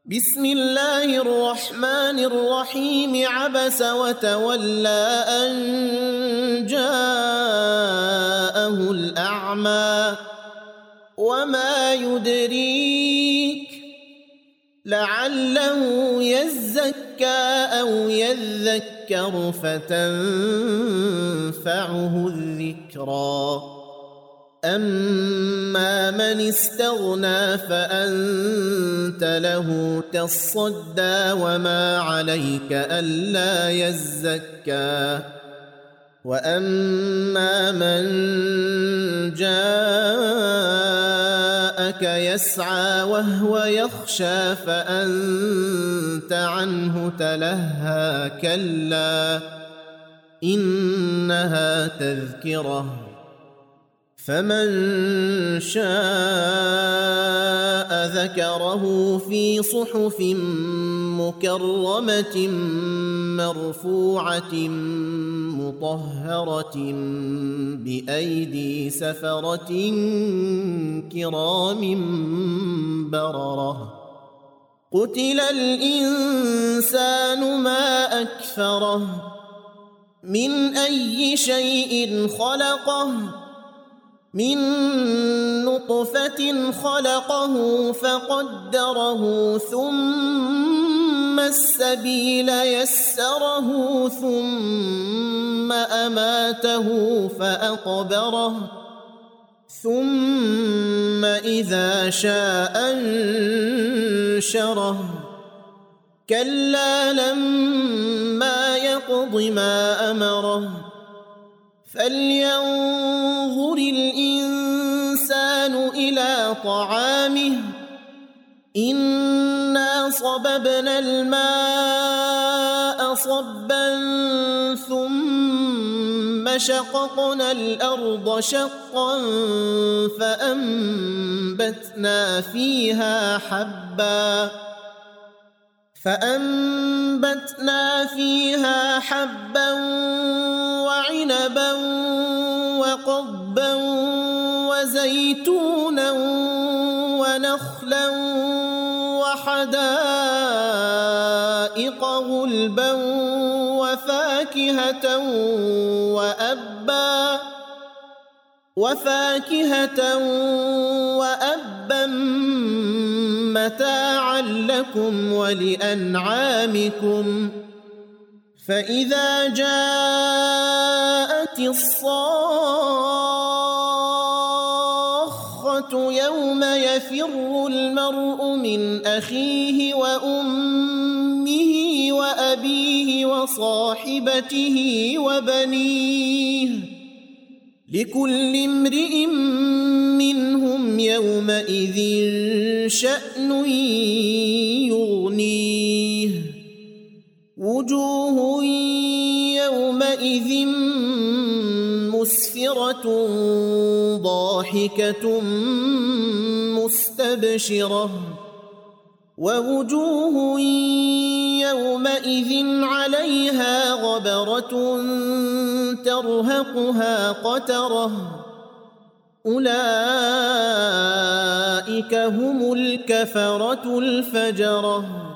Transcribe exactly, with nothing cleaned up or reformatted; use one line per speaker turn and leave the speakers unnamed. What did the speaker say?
بسم الله الرحمن الرحيم عبس وتولى أن جاءه الأعمى وما يدريك لعله يزكى أو يذكر فتنفعه الذكرى أما من استغنى فأنت له تصدى وما عليك ألا يزكى وأما من جاءك يسعى وهو يخشى فأنت عنه تلهى كلا إنها تذكرة فمن شاء ذكره في صحف مكرمة مرفوعة مطهرة بأيدي سفرة كرام بررة قتل الإنسان ما أكفره من أي شيء خلقه من نطفة خلقه فقدره ثم السبيل يسره ثم أماته فأقبره ثم إذا شاء أنشره كلا لما يقض ما أمره فلينظر الإنسان إلى طعامه إنا صببنا الماء صبا ثم شققنا الأرض شقا فأنبتنا فيها حبا فأنبتنا فيها حبا وعنبا وقضبا وزيتونا ونخلا وحدائق غلبا وفاكهة وأبا وفاكهة وأبا متاعا لكم ولأنعامكم فإذا جاءت الصاخة يوم يفر المرء من أخيه وأمه وأبيه وصاحبته وبنيه لكل امرئ منهم يومئذ شأن يغنيه وجوه يومئذ مسفرة ضاحكة مستبشرة ووجوه يومئذ عليها غبرة ترهقها قترة أولئك هم الكفرة الفجرة.